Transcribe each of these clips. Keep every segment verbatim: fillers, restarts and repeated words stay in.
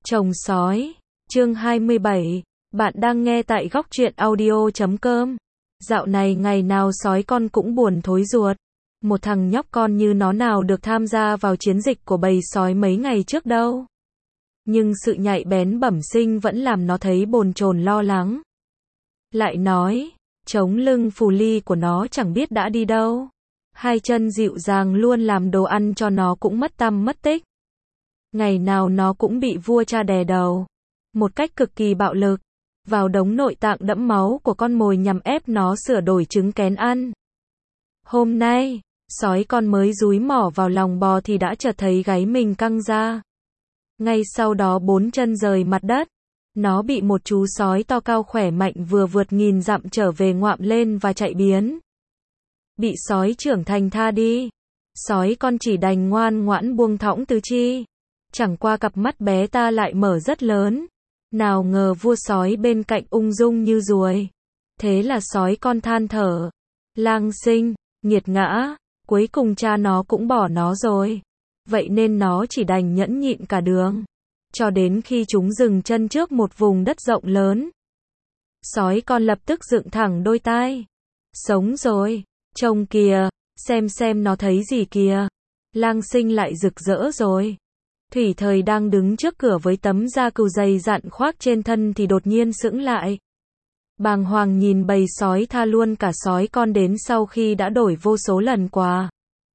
Chồng sói, chương hai mươi bảy, bạn đang nghe tại góc truyện audio chấm com. Dạo này ngày nào sói con cũng buồn thối ruột. Một thằng nhóc con như nó nào được tham gia vào chiến dịch của bầy sói mấy ngày trước đâu. Nhưng sự nhạy bén bẩm sinh vẫn làm nó thấy bồn chồn lo lắng. Lại nói, trống lưng phù ly của nó chẳng biết đã đi đâu. Hai chân dịu dàng luôn làm đồ ăn cho nó cũng mất tăm mất tích. Ngày nào nó cũng bị vua cha đè đầu. Một cách cực kỳ bạo lực. Vào đống nội tạng đẫm máu của con mồi nhằm ép nó sửa đổi trứng kén ăn. Hôm nay, sói con mới dúi mỏ vào lòng bò thì đã chợt thấy gáy mình căng ra. Ngay sau đó bốn chân rời mặt đất. Nó bị một chú sói to cao khỏe mạnh vừa vượt nghìn dặm trở về ngoạm lên và chạy biến. Bị sói trưởng thành tha đi. Sói con chỉ đành ngoan ngoãn buông thõng tứ chi. Chẳng qua cặp mắt bé ta lại mở rất lớn. Nào ngờ vua sói bên cạnh ung dung như ruồi. Thế là sói con than thở. Lang sinh, nghiệt ngã, cuối cùng cha nó cũng bỏ nó rồi. Vậy nên nó chỉ đành nhẫn nhịn cả đường. Cho đến khi chúng dừng chân trước một vùng đất rộng lớn. Sói con lập tức dựng thẳng đôi tai. Sống rồi, trông kìa, xem xem nó thấy gì kìa. Lang sinh lại rực rỡ rồi. Thủy Thời đang đứng trước cửa với tấm da cừu dày dặn khoác trên thân thì đột nhiên sững lại. Bàng hoàng nhìn bầy sói tha luôn cả sói con đến sau khi đã đổi vô số lần quà.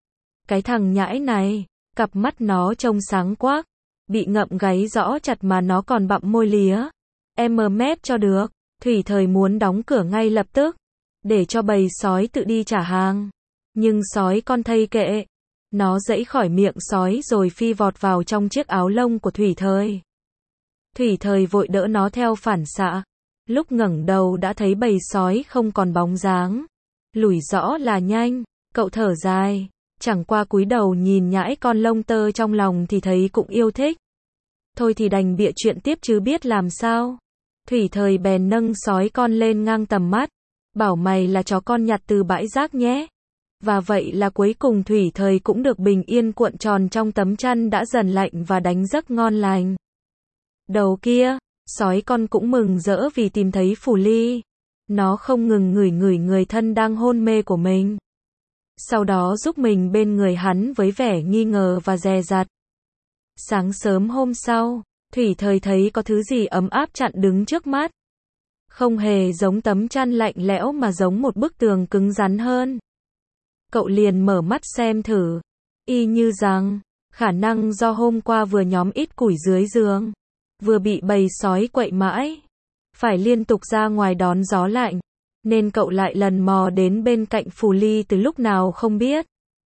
Cái thằng nhãi này, cặp mắt nó trông sáng quắc, bị ngậm gáy rõ chặt mà nó còn bặm môi lía. Em mờ mép cho được, Thủy Thời muốn đóng cửa ngay lập tức, để cho bầy sói tự đi trả hàng. Nhưng sói con thây kệ. Nó giãy khỏi miệng sói rồi phi vọt vào trong chiếc áo lông của Thủy Thời. Thủy Thời vội đỡ nó theo phản xạ. Lúc ngẩng đầu đã thấy bầy sói không còn bóng dáng. Lủi rõ là nhanh, cậu thở dài. Chẳng qua cúi đầu nhìn nhãi con lông tơ trong lòng thì thấy cũng yêu thích. Thôi thì đành bịa chuyện tiếp chứ biết làm sao. Thủy Thời bèn nâng sói con lên ngang tầm mắt. Bảo mày là chó con nhặt từ bãi rác nhé. Và vậy là cuối cùng Thủy Thời cũng được bình yên cuộn tròn trong tấm chăn đã dần lạnh và đánh giấc ngon lành. Đầu kia, sói con cũng mừng rỡ vì tìm thấy phù ly. Nó không ngừng ngửi ngửi người thân đang hôn mê của mình. Sau đó giúp mình bên người hắn với vẻ nghi ngờ và dè dặt. Sáng sớm hôm sau, Thủy Thời thấy có thứ gì ấm áp chặn đứng trước mắt. Không hề giống tấm chăn lạnh lẽo mà giống một bức tường cứng rắn hơn. Cậu liền mở mắt xem thử. Y như rằng, khả năng do hôm qua vừa nhóm ít củi dưới giường, vừa bị bầy sói quậy mãi, phải liên tục ra ngoài đón gió lạnh, nên cậu lại lần mò đến bên cạnh phù ly từ lúc nào không biết.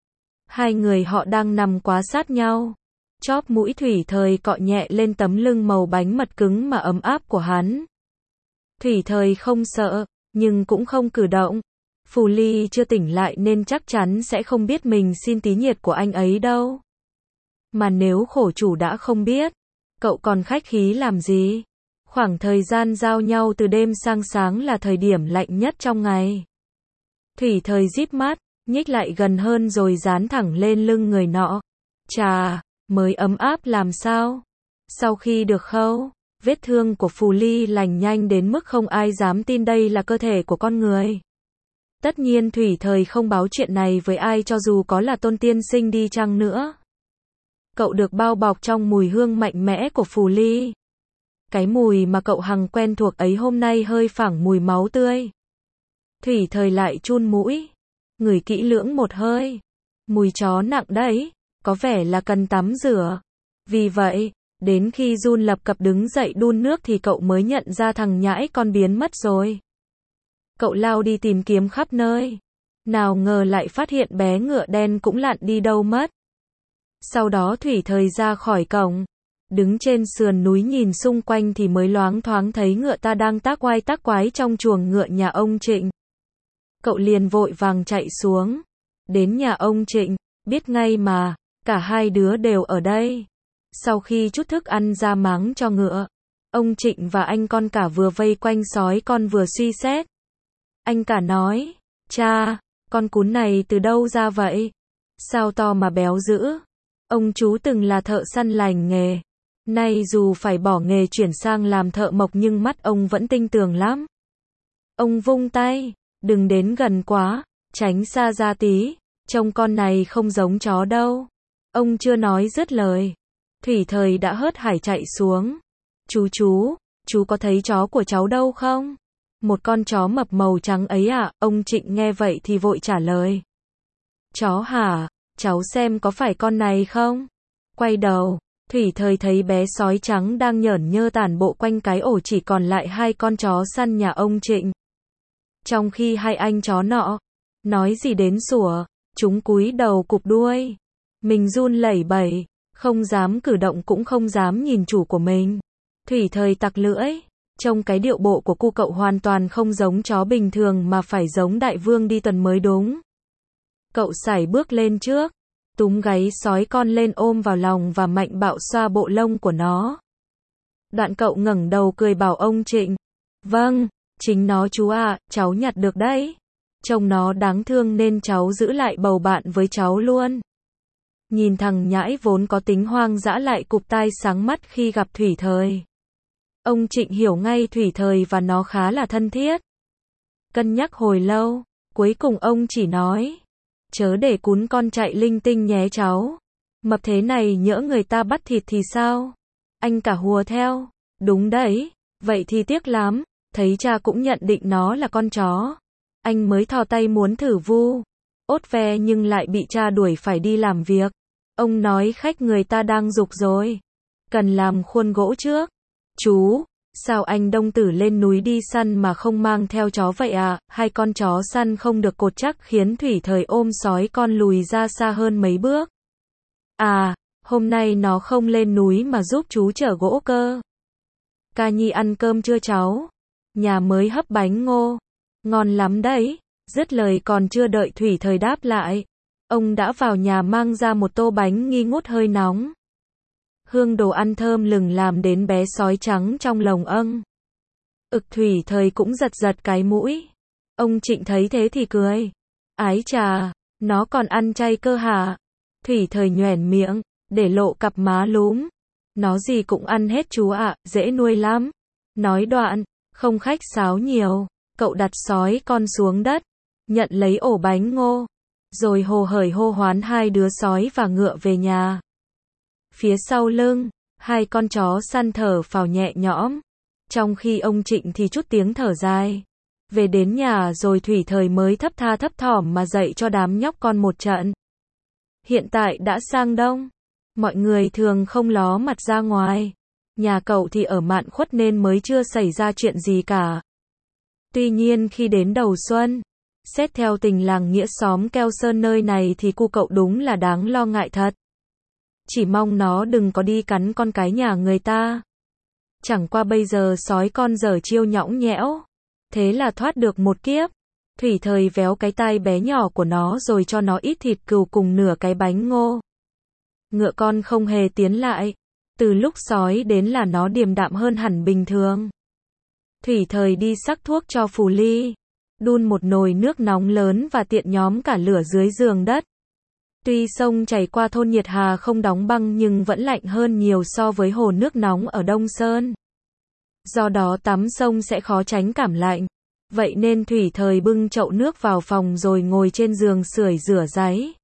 Hai người họ đang nằm quá sát nhau. Chóp mũi Thủy Thời cọ nhẹ lên tấm lưng màu bánh mật cứng mà ấm áp của hắn. Thủy Thời không sợ, nhưng cũng không cử động. Phù ly chưa tỉnh lại nên chắc chắn sẽ không biết mình xin tí nhiệt của anh ấy đâu. Mà nếu khổ chủ đã không biết, cậu còn khách khí làm gì? Khoảng thời gian giao nhau từ đêm sang sáng là thời điểm lạnh nhất trong ngày. Thủy Thời díp mắt, nhích lại gần hơn rồi dán thẳng lên lưng người nọ. Chà, mới ấm áp làm sao? Sau khi được khâu, vết thương của phù ly lành nhanh đến mức không ai dám tin đây là cơ thể của con người. Tất nhiên Thủy Thời không báo chuyện này với ai cho dù có là Tôn tiên sinh đi chăng nữa. Cậu được bao bọc trong mùi hương mạnh mẽ của phù ly. Cái mùi mà cậu hằng quen thuộc ấy hôm nay hơi phảng mùi máu tươi. Thủy Thời lại chun mũi, ngửi kỹ lưỡng một hơi. Mùi chó nặng đấy, có vẻ là cần tắm rửa. Vì vậy, đến khi run lập cập đứng dậy đun nước thì cậu mới nhận ra thằng nhãi con biến mất rồi. Cậu lao đi tìm kiếm khắp nơi. Nào ngờ lại phát hiện bé ngựa đen cũng lặn đi đâu mất. Sau đó Thủy Thời ra khỏi cổng. Đứng trên sườn núi nhìn xung quanh thì mới loáng thoáng thấy ngựa ta đang tác oai tác quái trong chuồng ngựa nhà ông Trịnh. Cậu liền vội vàng chạy xuống. Đến nhà ông Trịnh, biết ngay mà, cả hai đứa đều ở đây. Sau khi chút thức ăn ra máng cho ngựa, ông Trịnh và anh con cả vừa vây quanh sói con vừa suy xét. Anh cả nói, cha, con cún này từ đâu ra vậy? Sao to mà béo dữ? Ông chú từng là thợ săn lành nghề. Nay dù phải bỏ nghề chuyển sang làm thợ mộc nhưng mắt ông vẫn tinh tường lắm. Ông vung tay, đừng đến gần quá, tránh xa ra tí, trông con này không giống chó đâu. Ông chưa nói dứt lời. Thủy Thời đã hớt hải chạy xuống. Chú chú, chú có thấy chó của cháu đâu không? Một con chó mập màu trắng ấy à? Ông Trịnh nghe vậy thì vội trả lời. Chó hả? Cháu xem có phải con này không? Quay đầu, Thủy Thời thấy bé sói trắng đang nhởn nhơ tản bộ quanh cái ổ chỉ còn lại hai con chó săn nhà ông Trịnh. Trong khi hai anh chó nọ, nói gì đến sủa, chúng cúi đầu cụp đuôi. Mình run lẩy bẩy, không dám cử động cũng không dám nhìn chủ của mình. Thủy Thời tặc lưỡi, trông cái điệu bộ của cu cậu hoàn toàn không giống chó bình thường mà phải giống đại vương đi tuần mới đúng. Cậu sải bước lên trước, túm gáy sói con lên ôm vào lòng và mạnh bạo xoa bộ lông của nó. Đoạn cậu ngẩng đầu cười bảo ông Trịnh. Vâng, chính nó chú ạ, cháu nhặt được đấy. Trông nó đáng thương nên cháu giữ lại bầu bạn với cháu luôn. Nhìn thằng nhãi vốn có tính hoang dã lại cụp tai sáng mắt khi gặp Thủy Thời. Ông Trịnh hiểu ngay Thủy Thời và nó khá là thân thiết. Cân nhắc hồi lâu, cuối cùng ông chỉ nói. Chớ để cún con chạy linh tinh nhé cháu. Mập thế này nhỡ người ta bắt thịt thì sao? Anh cả hùa theo. Đúng đấy, vậy thì tiếc lắm. Thấy cha cũng nhận định nó là con chó. Anh mới thò tay muốn thử vu. Ốt ve nhưng lại bị cha đuổi phải đi làm việc. Ông nói khách người ta đang giục rồi. Cần làm khuôn gỗ trước. Chú, sao anh Đông Tử lên núi đi săn mà không mang theo chó vậy à? Hai con chó săn không được cột chắc khiến Thủy Thời ôm sói con lùi ra xa hơn mấy bước. À, hôm nay nó không lên núi mà giúp chú chở gỗ cơ. Ca Nhi ăn cơm chưa cháu? Nhà mới hấp bánh ngô. Ngon lắm đấy. Dứt lời còn chưa đợi Thủy Thời đáp lại. Ông đã vào nhà mang ra một tô bánh nghi ngút hơi nóng. Hương đồ ăn thơm lừng làm đến bé sói trắng trong lồng âng. Ực Thủy Thời cũng giật giật cái mũi. Ông Trịnh thấy thế thì cười. Ái chà, nó còn ăn chay cơ hả? Thủy Thời nhoẻn miệng, để lộ cặp má lúm. Nó gì cũng ăn hết chú ạ, dễ nuôi lắm. Nói đoạn, không khách sáo nhiều, cậu đặt sói con xuống đất, nhận lấy ổ bánh ngô, rồi hồ hởi hô hoán hai đứa sói và ngựa về nhà. Phía sau lưng, hai con chó săn thở phào nhẹ nhõm, trong khi ông Trịnh thì chút tiếng thở dài. Về đến nhà rồi Thủy Thời mới thấp tha thấp thỏm mà dạy cho đám nhóc con một trận. Hiện tại đã sang đông, mọi người thường không ló mặt ra ngoài. Nhà cậu thì ở Mạn Khuất nên mới chưa xảy ra chuyện gì cả. Tuy nhiên khi đến đầu xuân, xét theo tình làng nghĩa xóm Keo Sơn nơi này thì cu cậu đúng là đáng lo ngại thật. Chỉ mong nó đừng có đi cắn con cái nhà người ta. Chẳng qua bây giờ sói con dở chiêu nhõng nhẽo. Thế là thoát được một kiếp. Thủy Thời véo cái tai bé nhỏ của nó rồi cho nó ít thịt cừu cùng nửa cái bánh ngô. Ngựa con không hề tiến lại. Từ lúc sói đến là nó điềm đạm hơn hẳn bình thường. Thủy Thời đi sắc thuốc cho Phù Ly. Đun một nồi nước nóng lớn và tiện nhóm cả lửa dưới giường đất. Tuy sông chảy qua thôn Nhiệt Hà không đóng băng nhưng vẫn lạnh hơn nhiều so với hồ nước nóng ở Đông Sơn. Do đó tắm sông sẽ khó tránh cảm lạnh. Vậy nên Thủy Thời bưng chậu nước vào phòng rồi ngồi trên giường sưởi rửa ráy.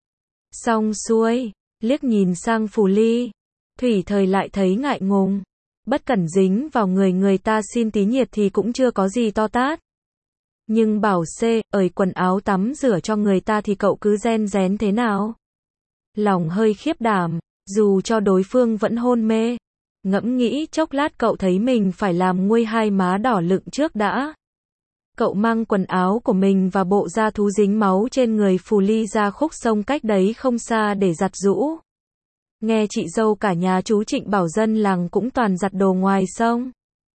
Xong xuôi, liếc nhìn sang Phù Ly. Thủy Thời lại thấy ngại ngùng. Bất cẩn dính vào người người ta xin tí nhiệt thì cũng chưa có gì to tát. Nhưng bảo C, ởi quần áo tắm rửa cho người ta thì cậu cứ ren rén thế nào? Lòng hơi khiếp đảm, dù cho đối phương vẫn hôn mê. Ngẫm nghĩ chốc lát cậu thấy mình phải làm nguôi hai má đỏ lựng trước đã. Cậu mang quần áo của mình và bộ da thú dính máu trên người Phù Ly ra khúc sông cách đấy không xa để giặt giũ. Nghe chị dâu cả nhà chú Trịnh bảo dân làng cũng toàn giặt đồ ngoài sông.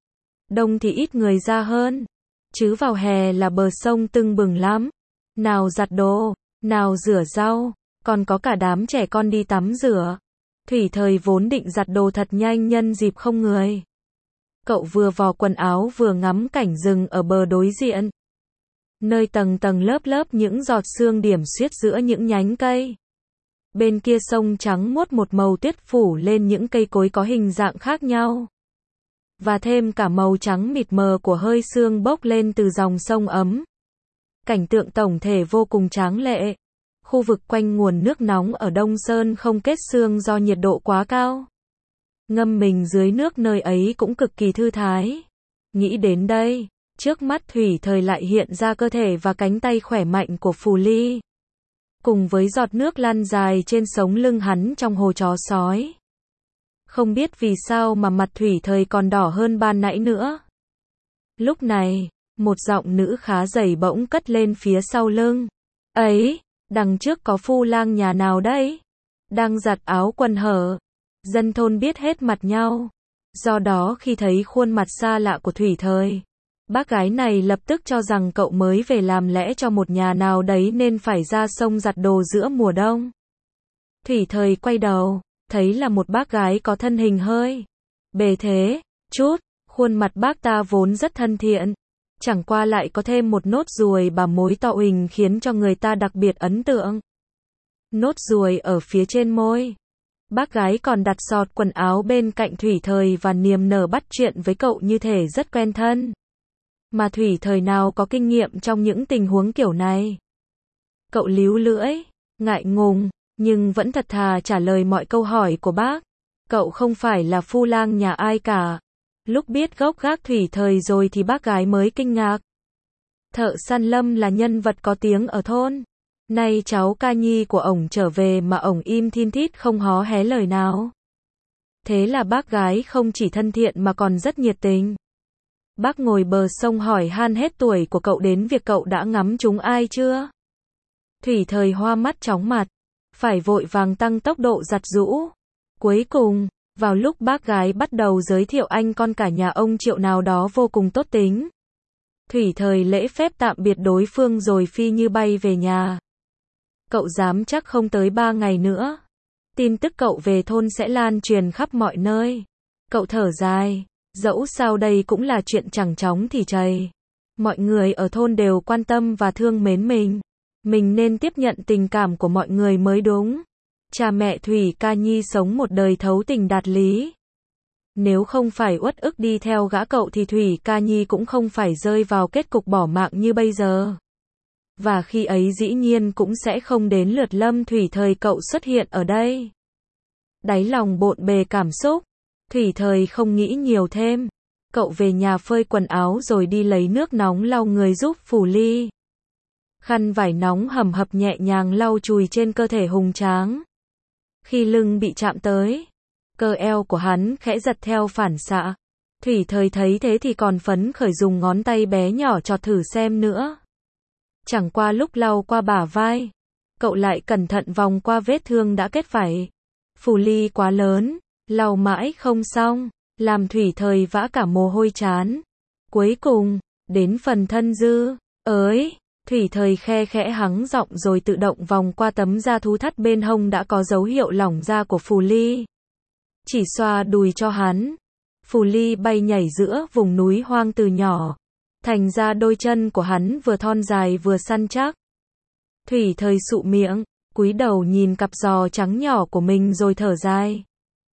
Đông thì ít người ra hơn. Chứ vào hè là bờ sông tưng bừng lắm. Nào giặt đồ, nào rửa rau, còn có cả đám trẻ con đi tắm rửa. Thủy Thời vốn định giặt đồ thật nhanh nhân dịp không người. Cậu vừa vò quần áo vừa ngắm cảnh rừng ở bờ đối diện. Nơi tầng tầng lớp lớp những giọt sương điểm xuyết giữa những nhánh cây. Bên kia sông trắng muốt một màu tuyết phủ lên những cây cối có hình dạng khác nhau. Và thêm cả màu trắng mịt mờ của hơi sương bốc lên từ dòng sông ấm. Cảnh tượng tổng thể vô cùng tráng lệ. Khu vực quanh nguồn nước nóng ở Đông Sơn không kết sương do nhiệt độ quá cao. Ngâm mình dưới nước nơi ấy cũng cực kỳ thư thái. Nghĩ đến đây, trước mắt Thủy Thời lại hiện ra cơ thể và cánh tay khỏe mạnh của Phù Ly. Cùng với giọt nước lăn dài trên sống lưng hắn trong hồ chó sói. Không biết vì sao mà mặt Thủy Thời còn đỏ hơn ban nãy nữa. Lúc này, một giọng nữ khá dày bỗng cất lên phía sau lưng. Ấy, đằng trước có phu lang nhà nào đấy? Đang giặt áo quần hở. Dân thôn biết hết mặt nhau. Do đó khi thấy khuôn mặt xa lạ của Thủy Thời, bác gái này lập tức cho rằng cậu mới về làm lẽ cho một nhà nào đấy nên phải ra sông giặt đồ giữa mùa đông. Thủy Thời quay đầu, thấy là một bác gái có thân hình hơi bề thế chút, khuôn mặt bác ta vốn rất thân thiện, chẳng qua lại có thêm một nốt ruồi bà mối to huỳnh khiến cho người ta đặc biệt ấn tượng. Nốt ruồi ở phía trên môi. Bác gái còn đặt sọt quần áo bên cạnh Thủy Thời và niềm nở bắt chuyện với cậu như thể rất quen thân. Mà Thủy Thời nào có kinh nghiệm trong những tình huống kiểu này. Cậu líu lưỡi, ngại ngùng, nhưng vẫn thật thà trả lời mọi câu hỏi của bác. Cậu không phải là phu lang nhà ai cả. Lúc biết gốc gác Thủy Thời rồi thì bác gái mới kinh ngạc. Thợ săn Lâm là nhân vật có tiếng ở thôn. Nay cháu ca nhi của ổng trở về mà ổng im thin thít không hó hé lời nào. Thế là bác gái không chỉ thân thiện mà còn rất nhiệt tình. Bác ngồi bờ sông hỏi han hết tuổi của cậu đến việc cậu đã ngắm trúng ai chưa. Thủy Thời hoa mắt chóng mặt, phải vội vàng tăng tốc độ giặt giũ. Cuối cùng, vào lúc bác gái bắt đầu giới thiệu anh con cả nhà ông Triệu nào đó vô cùng tốt tính, Thủy Thời lễ phép tạm biệt đối phương rồi phi như bay về nhà. Cậu dám chắc không tới ba ngày nữa, tin tức cậu về thôn sẽ lan truyền khắp mọi nơi. Cậu thở dài, dẫu sao đây cũng là chuyện chẳng chóng thì chày. Mọi người ở thôn đều quan tâm và thương mến mình. Mình nên tiếp nhận tình cảm của mọi người mới đúng. Cha mẹ Thủy Ca Nhi sống một đời thấu tình đạt lý. Nếu không phải uất ức đi theo gã cậu thì Thủy Ca Nhi cũng không phải rơi vào kết cục bỏ mạng như bây giờ. Và khi ấy dĩ nhiên cũng sẽ không đến lượt Lâm Thủy Thời cậu xuất hiện ở đây. Đáy lòng bộn bề cảm xúc, Thủy Thời không nghĩ nhiều thêm. Cậu về nhà phơi quần áo rồi đi lấy nước nóng lau người giúp Phù Ly. Khăn vải nóng hầm hập nhẹ nhàng lau chùi trên cơ thể hùng tráng. Khi lưng bị chạm tới, cơ eo của hắn khẽ giật theo phản xạ. Thủy Thời thấy thế thì còn phấn khởi dùng ngón tay bé nhỏ chọt thử xem nữa. Chẳng qua lúc lau qua bả vai, cậu lại cẩn thận vòng qua vết thương đã kết vảy. Phù Ly quá lớn, lau mãi không xong, làm Thủy Thời vã cả mồ hôi chán. Cuối cùng, đến phần thân dư, ới, Thủy Thời khe khẽ hắng giọng rồi tự động vòng qua tấm da thú thắt bên hông đã có dấu hiệu lỏng da của Phù Ly. Chỉ xoa đùi cho hắn. Phù Ly bay nhảy giữa vùng núi hoang từ nhỏ. Thành ra đôi chân của hắn vừa thon dài vừa săn chắc. Thủy Thời sụ miệng, cúi đầu nhìn cặp giò trắng nhỏ của mình rồi thở dài.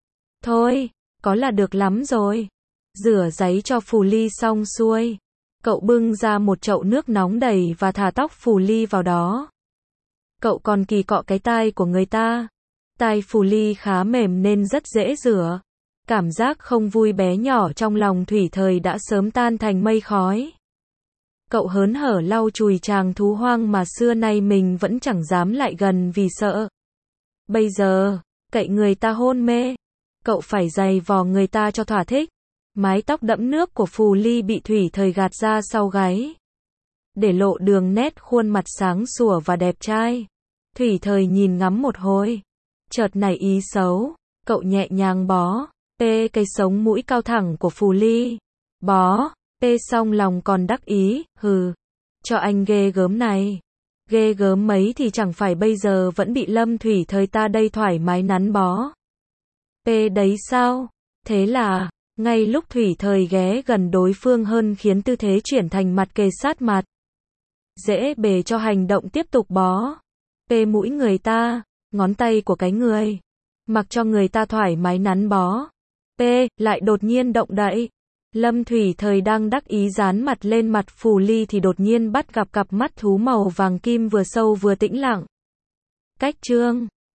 Thôi, có là được lắm rồi. Rửa ráy cho Phù Ly xong xuôi. Cậu bưng ra một chậu nước nóng đầy và thả tóc Phù Ly vào đó. Cậu còn kỳ cọ cái tai của người ta. Tai Phù Ly khá mềm nên rất dễ rửa. Cảm giác không vui bé nhỏ trong lòng Thủy Thời đã sớm tan thành mây khói. Cậu hớn hở lau chùi chàng thú hoang mà xưa nay mình vẫn chẳng dám lại gần vì sợ. Bây giờ, cậy người ta hôn mê, cậu phải giày vò người ta cho thỏa thích. Mái tóc đẫm nước của Phù Ly bị Thủy Thời gạt ra sau gáy, để lộ đường nét khuôn mặt sáng sủa và đẹp trai. Thủy Thời nhìn ngắm một hồi, chợt nảy ý xấu, cậu nhẹ nhàng bó pê cây sống mũi cao thẳng của Phù Ly. Bó pê xong lòng còn đắc ý, hừ, cho anh ghê gớm này. Ghê gớm mấy thì chẳng phải bây giờ vẫn bị Lâm Thủy Thời ta đây thoải mái nắn bó pê đấy sao? Thế là, ngay lúc Thủy Thời ghé gần đối phương hơn khiến tư thế chuyển thành mặt kề sát mặt. Dễ bề cho hành động tiếp tục bó pê mũi người ta. ngón tay của cái người. Mặc cho người ta thoải mái nắn bó. P. Lại đột nhiên động đậy. Lâm Thủy Thời đang đắc ý dán mặt lên mặt Phù Ly thì đột nhiên bắt gặp cặp mắt thú màu vàng kim vừa sâu vừa tĩnh lặng. Cách chương